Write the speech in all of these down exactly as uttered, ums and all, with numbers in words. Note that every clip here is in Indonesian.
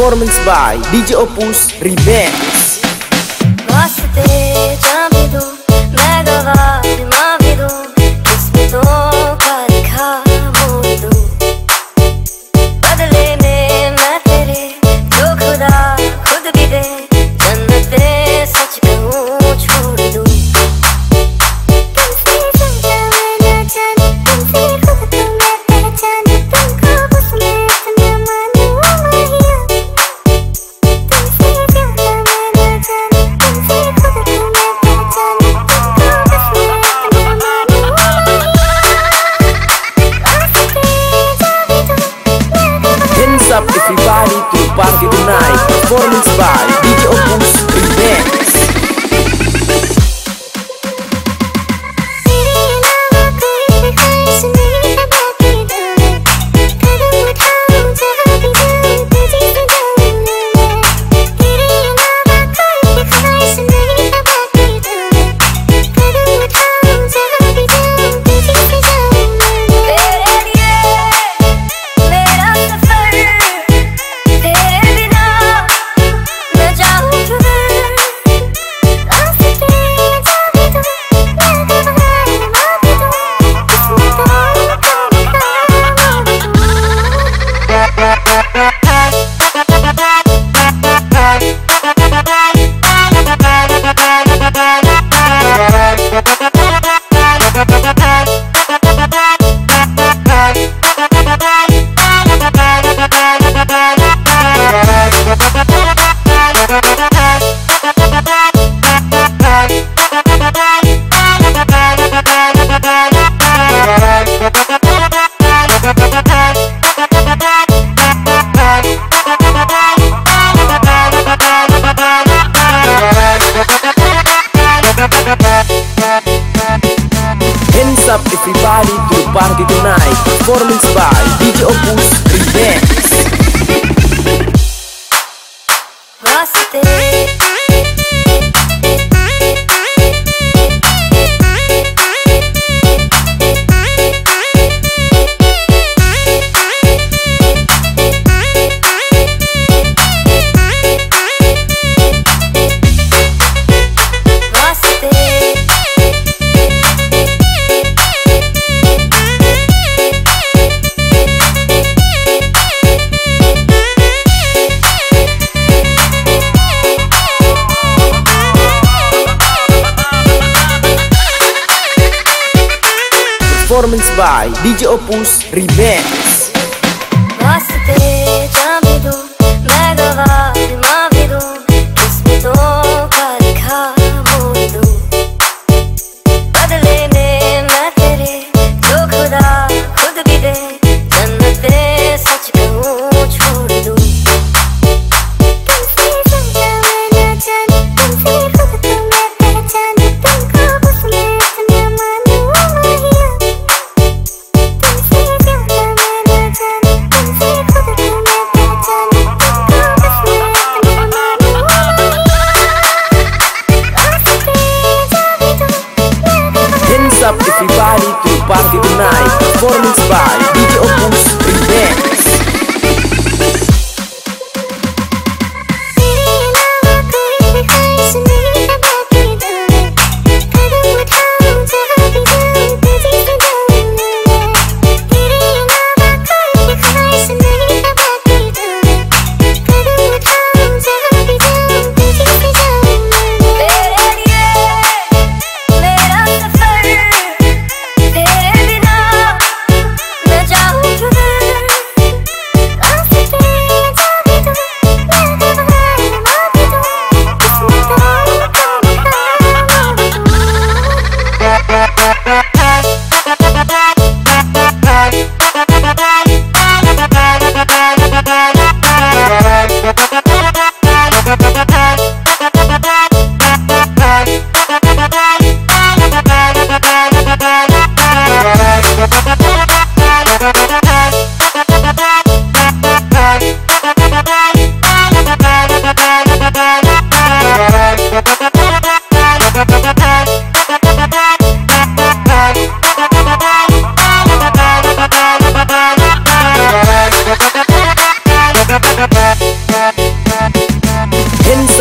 Performance by D J Opus Remix. वास्ते जहाँ भी दूँ मैं गवाह माँ भी दूँ किस्मतों का लिखा मोड़ दूँ बदले में मैं तेरे जो खुदा खुद भी दे जन्नते सच कहूँ छोड़ दूँ तुमसे समझा मैं ना जाने तुमसे खुद तो मैं पहचाने तुमको बस मैं इतना मानूँ माहिया तुमसे ज्यादा मैं ना जाने तुमसे खुद तो मैं पहचाने तुमको बस मैं इतना मानूँ Hands up everybody to the party tonight. Performance by D J Opus Remix. Hands up everybody to the party tonight. Performance by D J Opus Remix. वास्ते Performance by D J Opus Remix. वास्ते जहाँ भी दूँ मैं गवाह माँ भी दूँ किस्मतों का लिखा मोड़ दूँ बदले में मैं तेरे जो खुदा खुद भी दे जन्नते सच कहूँ छोड़ दूँ तुमसे समझा मैं ना जाने तुमसे खुद तो मैं पहचाने तुमको बस मैं इतना मानूँ माहिया तुमसे ज्यादा मैं ना जाने तुमसे खुद तो मैं पहचाने तुमको बस मैं इतना मानूँ वास्ते जहाँ भी दूँ मैं गवाह Hands up everybody to the party tonight. Performance by D J Opus Remix.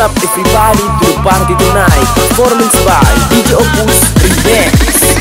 up everybody to the party tonight. Performance by D J Opus Remix.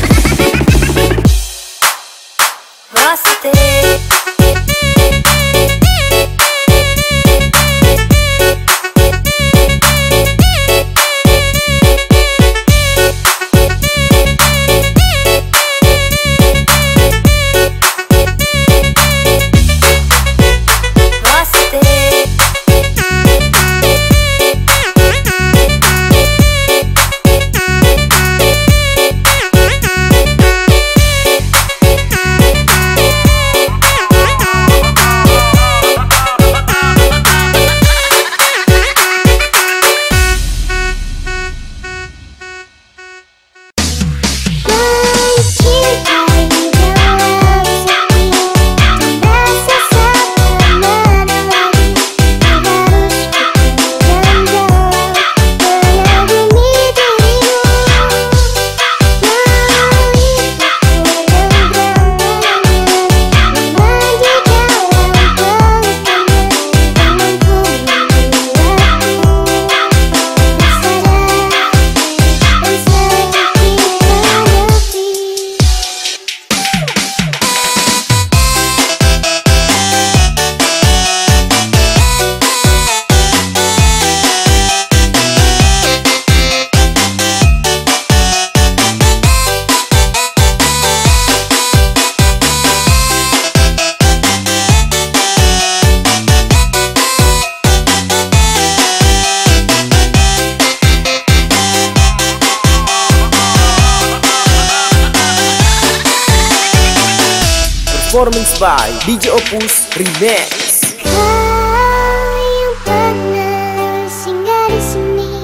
Performance by D J Opus Remix. Kau yang pernah singgah di sini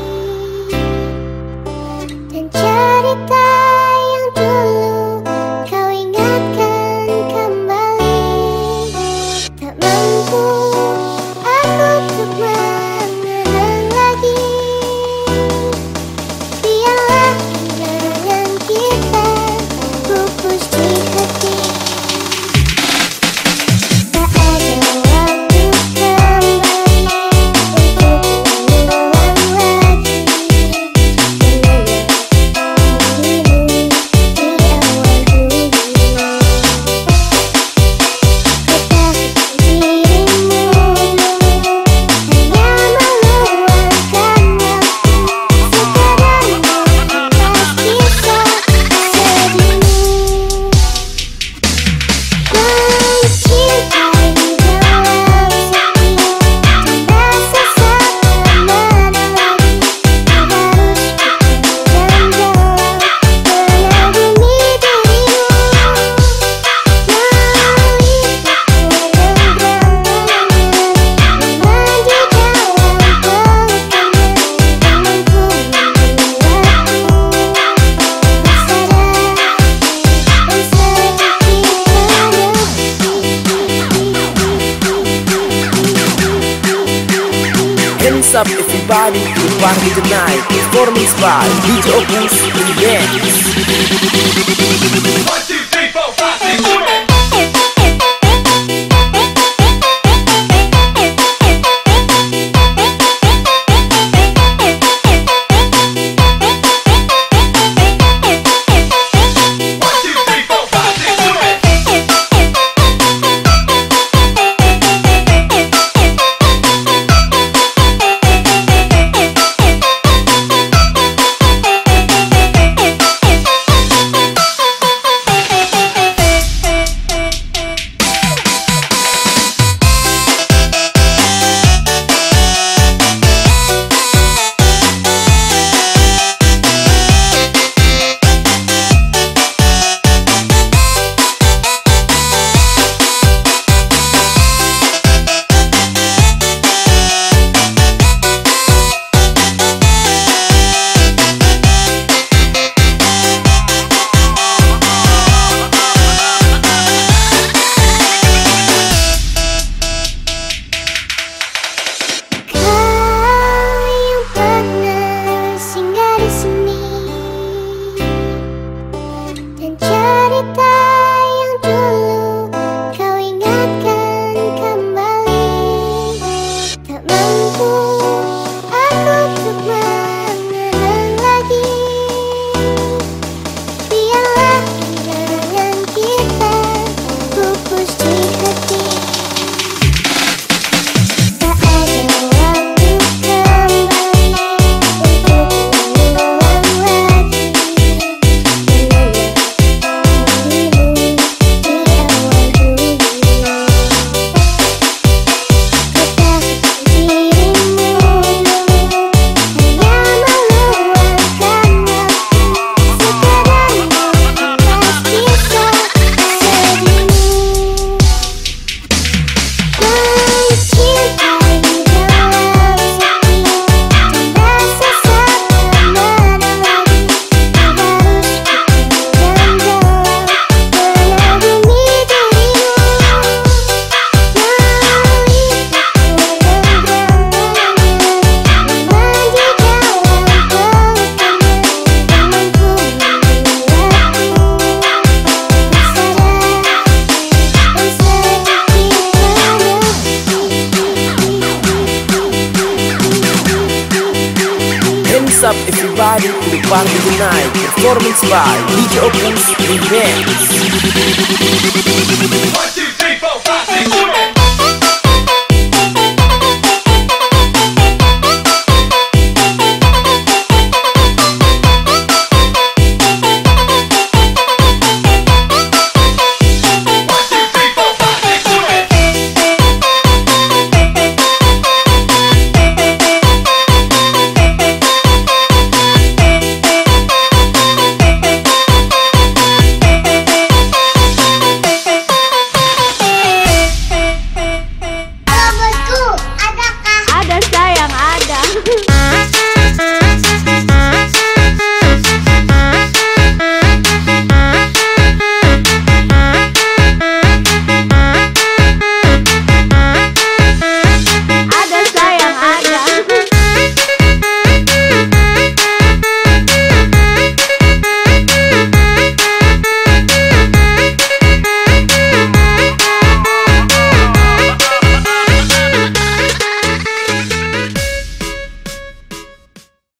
dan cerita yang dulu kau ingatkan kembali. Tak mampu aku untuk mengenang lagi. Biarlah kenangan kita pupus di hati. Hands up everybody to the party tonight. Performance by D J Opus Remix. One, two, three, four, five, six, seven. body to the party tonight. Performance by D J Opus Remix.